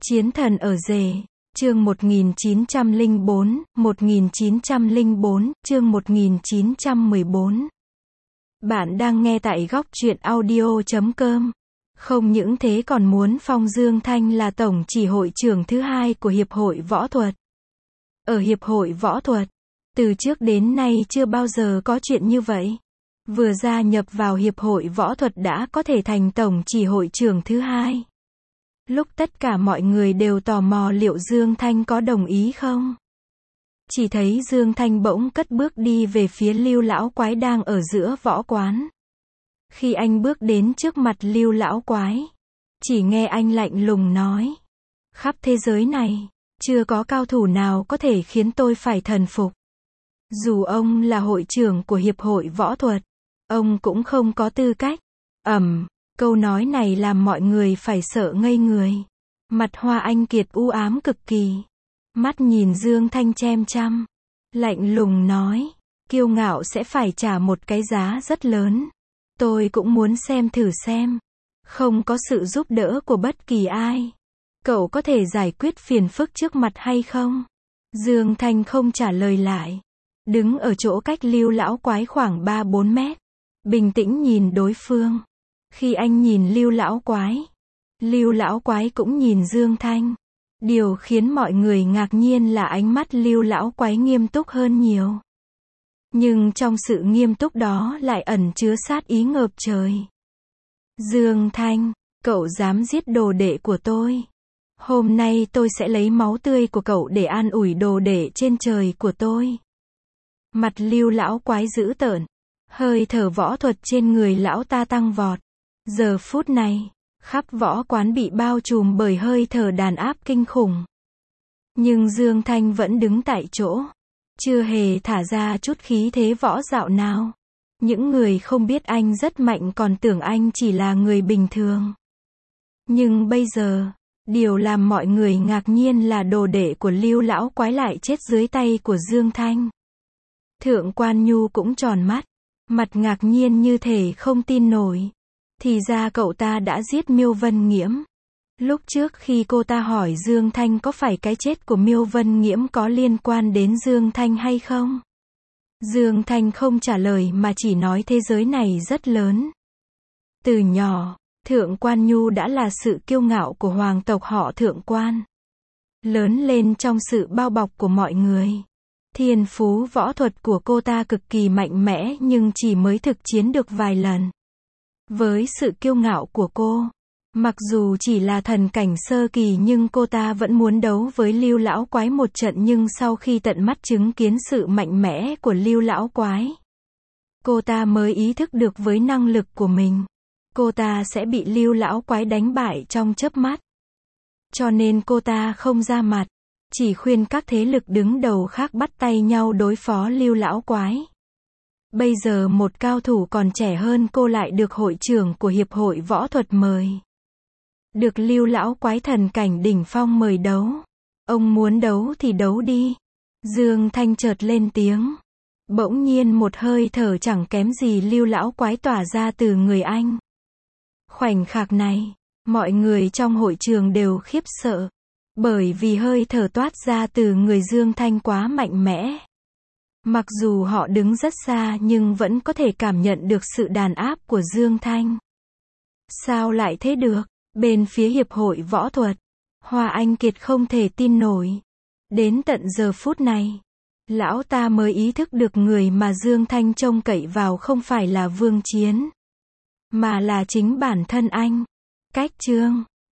Chiến thần ở rể, chương 1904, chương 1914. Bạn đang nghe tại góc truyện audio.com. Không những thế còn muốn phong Dương Thanh là tổng chỉ hội trưởng thứ hai của Hiệp hội Võ thuật. Ở Hiệp hội Võ thuật, từ trước đến nay chưa bao giờ có chuyện như vậy. Vừa gia nhập vào Hiệp hội Võ thuật đã có thể thành tổng chỉ hội trưởng thứ hai. Lúc tất cả mọi người đều tò mò liệu Dương Thanh có đồng ý không? Chỉ thấy Dương Thanh bỗng cất bước đi về phía Lưu lão quái đang ở giữa võ quán. Khi anh bước đến trước mặt Lưu lão quái, chỉ nghe anh lạnh lùng nói: khắp thế giới này, chưa có cao thủ nào có thể khiến tôi phải thần phục. Dù ông là hội trưởng của Hiệp hội Võ thuật, ông cũng không có tư cách. Câu nói này làm mọi người phải sợ ngây người. Mặt Hoa Anh Kiệt u ám cực kỳ. Mắt nhìn Dương Thanh chăm chăm. Lạnh lùng nói: kiêu ngạo sẽ phải trả một cái giá rất lớn. Tôi cũng muốn xem thử xem. Không có sự giúp đỡ của bất kỳ ai, cậu có thể giải quyết phiền phức trước mặt hay không? Dương Thanh không trả lời lại. Đứng ở chỗ cách Lưu lão quái khoảng 3-4 mét. Bình tĩnh nhìn đối phương. Khi anh nhìn Lưu lão quái cũng nhìn Dương Thanh. Điều khiến mọi người ngạc nhiên là ánh mắt Lưu lão quái nghiêm túc hơn nhiều. Nhưng trong sự nghiêm túc đó lại ẩn chứa sát ý ngập trời. Dương Thanh, cậu dám giết đồ đệ của tôi. Hôm nay tôi sẽ lấy máu tươi của cậu để an ủi đồ đệ trên trời của tôi. Mặt Lưu lão quái dữ tợn. Hơi thở võ thuật trên người lão ta tăng vọt. Giờ phút này, khắp võ quán bị bao trùm bởi hơi thở đàn áp kinh khủng. Nhưng Dương Thanh vẫn đứng tại chỗ, chưa hề thả ra chút khí thế võ dạo nào. Những người không biết anh rất mạnh còn tưởng anh chỉ là người bình thường. Nhưng bây giờ, điều làm mọi người ngạc nhiên là đồ đệ của Lưu lão quái lại chết dưới tay của Dương Thanh. Thượng Quan Nhu cũng tròn mắt, mặt ngạc nhiên như thể không tin nổi. Thì ra cậu ta đã giết Miêu Vân Nghiễm. Lúc trước khi cô ta hỏi Dương Thanh có phải cái chết của Miêu Vân Nghiễm có liên quan đến Dương Thanh hay không? Dương Thanh không trả lời mà chỉ nói thế giới này rất lớn. Từ nhỏ, Thượng Quan Nhu đã là sự kiêu ngạo của hoàng tộc họ Thượng Quan. Lớn lên trong sự bao bọc của mọi người. Thiên phú võ thuật của cô ta cực kỳ mạnh mẽ nhưng chỉ mới thực chiến được vài lần. Với sự kiêu ngạo của cô, mặc dù chỉ là thần cảnh sơ kỳ nhưng cô ta vẫn muốn đấu với Lưu lão quái một trận, nhưng sau khi tận mắt chứng kiến sự mạnh mẽ của Lưu lão quái, cô ta mới ý thức được với năng lực của mình, cô ta sẽ bị Lưu lão quái đánh bại trong chớp mắt. Cho nên cô ta không ra mặt, chỉ khuyên các thế lực đứng đầu khác bắt tay nhau đối phó Lưu lão quái. Bây giờ một cao thủ còn trẻ hơn cô lại được hội trưởng của Hiệp hội Võ thuật mời. Được Lưu lão quái thần cảnh đỉnh phong mời đấu. Ông muốn đấu thì đấu đi. Dương Thanh chợt lên tiếng. Bỗng nhiên một hơi thở chẳng kém gì Lưu lão quái tỏa ra từ người anh. Khoảnh khắc này, mọi người trong hội trường đều khiếp sợ. Bởi vì hơi thở toát ra từ người Dương Thanh quá mạnh mẽ. Mặc dù họ đứng rất xa nhưng vẫn có thể cảm nhận được sự đàn áp của Dương Thanh. Sao lại thế được? Bên phía Hiệp hội Võ thuật, Hoa Anh Kiệt không thể tin nổi. Đến tận giờ phút này, lão ta mới ý thức được người mà Dương Thanh trông cậy vào không phải là Vương Chiến, mà là chính bản thân anh. Cách chương